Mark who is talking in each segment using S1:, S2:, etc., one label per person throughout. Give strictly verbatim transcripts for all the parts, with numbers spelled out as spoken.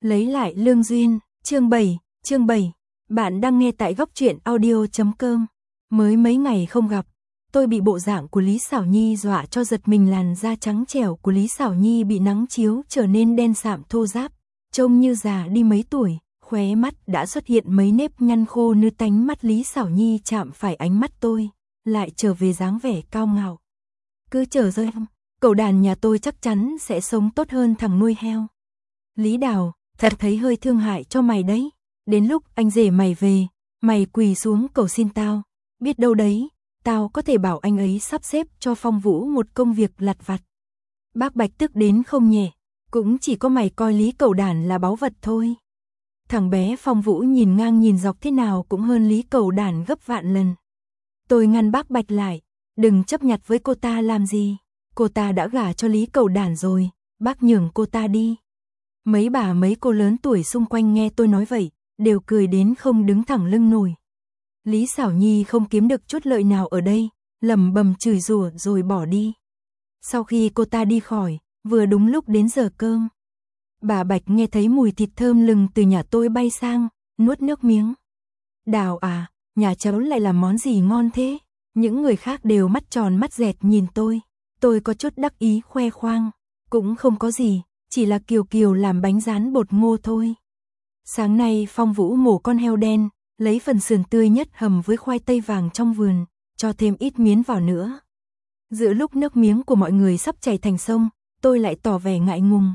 S1: Lấy lại lương duyên, chương bảy, chương bảy. Bạn đang nghe tại góc truyện audio chấm com. Mới mấy ngày không gặp, tôi bị bộ dạng của Lý Xảo Nhi dọa cho giật mình. Làn da trắng trẻo của Lý Xảo Nhi bị nắng chiếu trở nên đen sạm thô ráp, trông như già đi mấy tuổi, khóe mắt đã xuất hiện mấy nếp nhăn khô như tánh mắt. Lý Xảo Nhi chạm phải ánh mắt tôi, lại trở về dáng vẻ cao ngạo. Cứ chờ rơi không, cậu đàn nhà tôi chắc chắn sẽ sống tốt hơn thằng nuôi heo. Lý Đào, thật thấy hơi thương hại cho mày đấy. Đến lúc anh rể mày về, mày quỳ xuống cầu xin tao. Biết đâu đấy, tao có thể bảo anh ấy sắp xếp cho Phong Vũ một công việc lặt vặt. Bác Bạch tức đến không nhẹ, cũng chỉ có mày coi Lý Cẩu Đản là báu vật thôi. Thằng bé Phong Vũ nhìn ngang nhìn dọc thế nào cũng hơn Lý Cẩu Đản gấp vạn lần. Tôi ngăn bác Bạch lại, đừng chấp nhặt với cô ta làm gì. Cô ta đã gả cho Lý Cẩu Đản rồi, bác nhường cô ta đi. Mấy bà mấy cô lớn tuổi xung quanh nghe tôi nói vậy, đều cười đến không đứng thẳng lưng nổi. Lý Xảo Nhi không kiếm được chút lợi nào ở đây, lẩm bẩm chửi rủa rồi bỏ đi. Sau khi cô ta đi khỏi, vừa đúng lúc đến giờ cơm. Bà Bạch nghe thấy mùi thịt thơm lừng từ nhà tôi bay sang, nuốt nước miếng. Đào à, nhà cháu lại làm món gì ngon thế? Những người khác đều mắt tròn mắt dẹt nhìn tôi. Tôi có chút đắc ý khoe khoang. Cũng không có gì, chỉ là Kiều Kiều làm bánh rán bột ngô thôi. Sáng nay Phong Vũ mổ con heo đen, lấy phần sườn tươi nhất hầm với khoai tây vàng trong vườn, cho thêm ít miến vào nữa. Giữa lúc nước miếng của mọi người sắp chảy thành sông, tôi lại tỏ vẻ ngại ngùng.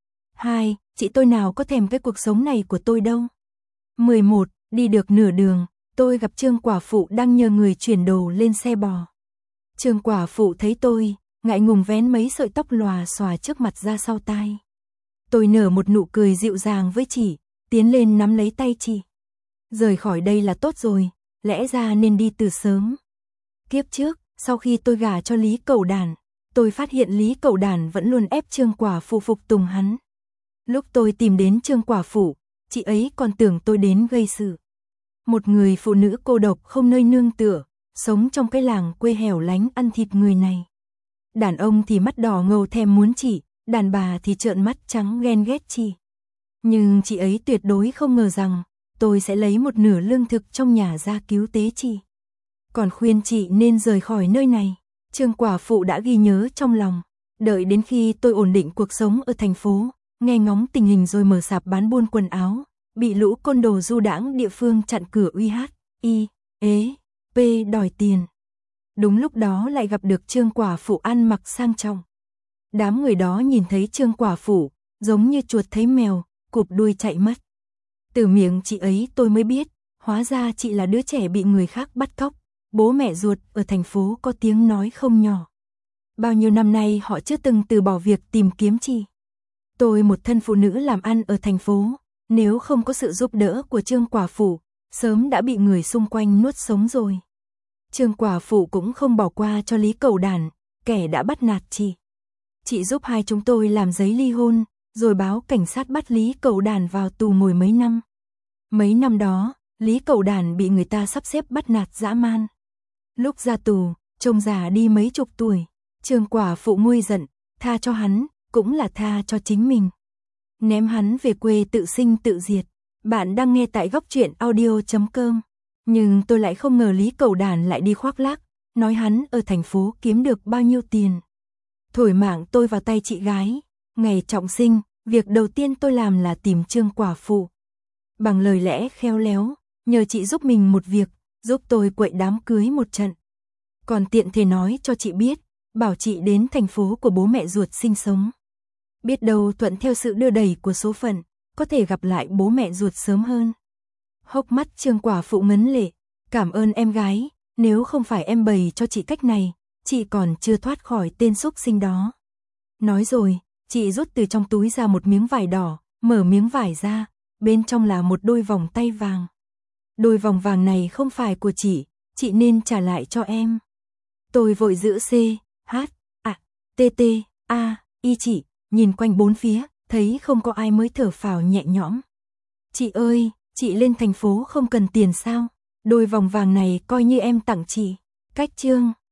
S1: Hai, chị tôi nào có thèm cái cuộc sống này của tôi đâu. mười một, đi được nửa đường, tôi gặp Trương quả phụ đang nhờ người chuyển đồ lên xe bò. Trương quả phụ thấy tôi, ngại ngùng vén mấy sợi tóc lòa xòa trước mặt ra sau tai. Tôi nở một nụ cười dịu dàng với chị, tiến lên nắm lấy tay chị. Rời khỏi đây là tốt rồi, lẽ ra nên đi từ sớm. Kiếp trước, sau khi tôi gả cho Lý Cẩu Đản, tôi phát hiện Lý Cẩu Đản vẫn luôn ép Trương quả phụ phục tùng hắn. Lúc tôi tìm đến Trương quả phụ, chị ấy còn tưởng tôi đến gây sự. Một người phụ nữ cô độc không nơi nương tựa, sống trong cái làng quê hẻo lánh ăn thịt người này. Đàn ông thì mắt đỏ ngầu thèm muốn chị, đàn bà thì trợn mắt trắng ghen ghét chị. Nhưng chị ấy tuyệt đối không ngờ rằng tôi sẽ lấy một nửa lương thực trong nhà ra cứu tế chị. Còn khuyên chị nên rời khỏi nơi này. Trương quả phụ đã ghi nhớ trong lòng. Đợi đến khi tôi ổn định cuộc sống ở thành phố, nghe ngóng tình hình rồi mở sạp bán buôn quần áo, bị lũ côn đồ du đãng địa phương chặn cửa uy hát, y, ế, p đòi tiền. Đúng lúc đó lại gặp được Trương quả phụ ăn mặc sang trọng. Đám người đó nhìn thấy Trương quả phụ, giống như chuột thấy mèo, cụp đuôi chạy mất. Từ miệng chị ấy tôi mới biết, hóa ra chị là đứa trẻ bị người khác bắt cóc, bố mẹ ruột ở thành phố có tiếng nói không nhỏ. Bao nhiêu năm nay họ chưa từng từ bỏ việc tìm kiếm chị. Tôi một thân phụ nữ làm ăn ở thành phố, nếu không có sự giúp đỡ của Trương quả phụ, sớm đã bị người xung quanh nuốt sống rồi. Trương quả phụ cũng không bỏ qua cho Lý Cẩu Đản, kẻ đã bắt nạt chị. Chị giúp hai chúng tôi làm giấy ly hôn, rồi báo cảnh sát bắt Lý Cẩu Đản vào tù ngồi mấy năm. Mấy năm đó, Lý Cẩu Đản bị người ta sắp xếp bắt nạt dã man. Lúc ra tù, trông già đi mấy chục tuổi, Trương quả phụ nguôi giận, tha cho hắn, cũng là tha cho chính mình. Ném hắn về quê tự sinh tự diệt. Bạn đang nghe tại góc truyện audio chấm com. Nhưng tôi lại không ngờ Lý Cẩu Đản lại đi khoác lác, nói hắn ở thành phố kiếm được bao nhiêu tiền. Thổi mạng tôi vào tay chị gái. Ngày trọng sinh, việc đầu tiên tôi làm là tìm Trương quả phụ. Bằng lời lẽ khéo léo, nhờ chị giúp mình một việc, giúp tôi quậy đám cưới một trận. Còn tiện thể nói cho chị biết, bảo chị đến thành phố của bố mẹ ruột sinh sống. Biết đâu thuận theo sự đưa đẩy của số phận, có thể gặp lại bố mẹ ruột sớm hơn. Hốc mắt Trương quả phụ ngấn lệ, cảm ơn em gái, nếu không phải em bày cho chị cách này, chị còn chưa thoát khỏi tên xúc sinh đó. Nói rồi, chị rút từ trong túi ra một miếng vải đỏ, mở miếng vải ra, bên trong là một đôi vòng tay vàng. Đôi vòng vàng này không phải của chị, chị nên trả lại cho em. Tôi vội giữ C, H, A, T, T, A, Y chị, nhìn quanh bốn phía, thấy không có ai mới thở phào nhẹ nhõm. Chị ơi, chị lên thành phố không cần tiền sao? Đôi vòng vàng này coi như em tặng chị. Cách Trương